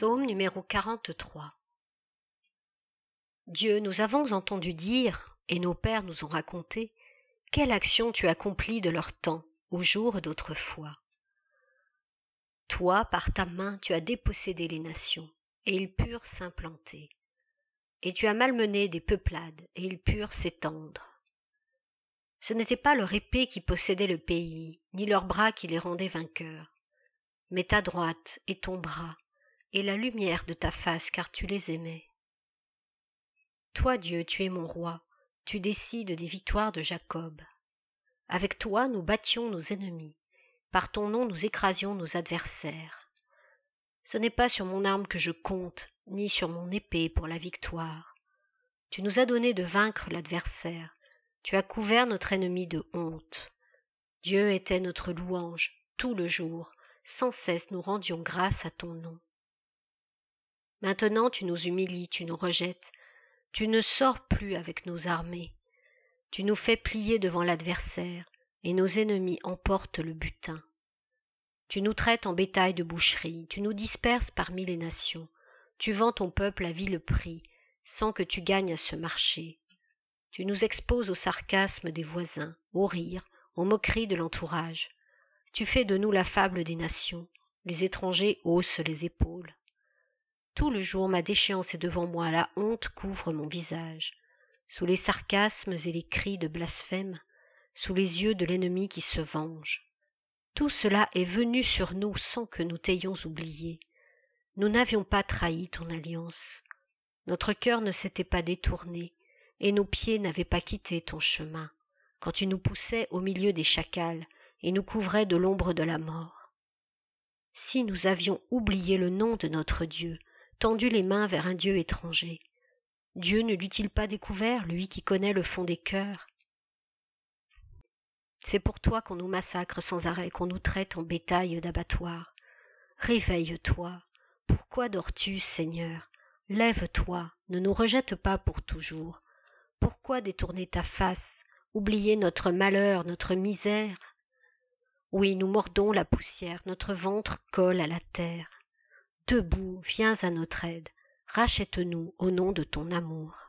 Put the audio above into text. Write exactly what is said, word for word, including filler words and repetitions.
Psaume numéro quarante-trois. Dieu, nous avons entendu dire, et nos pères nous ont raconté, quelle action tu accomplis de leur temps, au jour d'autrefois. Toi, par ta main, tu as dépossédé les nations, et ils purent s'implanter. Et tu as malmené des peuplades, et ils purent s'étendre. Ce n'était pas leur épée qui possédait le pays, ni leurs bras qui les rendaient vainqueurs, mais ta droite et ton bras, et la lumière de ta face, car tu les aimais. Toi, Dieu, tu es mon roi, tu décides des victoires de Jacob. Avec toi, nous battions nos ennemis, par ton nom nous écrasions nos adversaires. Ce n'est pas sur mon arme que je compte, ni sur mon épée pour la victoire. Tu nous as donné de vaincre l'adversaire, tu as couvert notre ennemi de honte. Dieu était notre louange, tout le jour, sans cesse nous rendions grâce à ton nom. Maintenant tu nous humilies, tu nous rejettes, tu ne sors plus avec nos armées. Tu nous fais plier devant l'adversaire, et nos ennemis emportent le butin. Tu nous traites en bétail de boucherie, tu nous disperses parmi les nations, tu vends ton peuple à vil prix, sans que tu gagnes à ce marché. Tu nous exposes au sarcasme des voisins, au rire, aux moqueries de l'entourage. Tu fais de nous la fable des nations, les étrangers haussent les épaules. Tout le jour ma déchéance est devant moi, la honte couvre mon visage. Sous les sarcasmes et les cris de blasphème, sous les yeux de l'ennemi qui se venge. Tout cela est venu sur nous sans que nous t'ayons oublié. Nous n'avions pas trahi ton alliance. Notre cœur ne s'était pas détourné, et nos pieds n'avaient pas quitté ton chemin, quand tu nous poussais au milieu des chacals et nous couvrais de l'ombre de la mort. Si nous avions oublié le nom de notre Dieu, tendu les mains vers un Dieu étranger, Dieu ne l'eût-il pas découvert, lui qui connaît le fond des cœurs? C'est pour toi qu'on nous massacre sans arrêt, qu'on nous traite en bétail d'abattoir. Réveille-toi. Pourquoi dors-tu, Seigneur? Lève-toi, ne nous rejette pas pour toujours. Pourquoi détourner ta face, oublier notre malheur, notre misère? Oui, nous mordons la poussière, notre ventre colle à la terre. Debout, viens à notre aide, rachète-nous au nom de ton amour.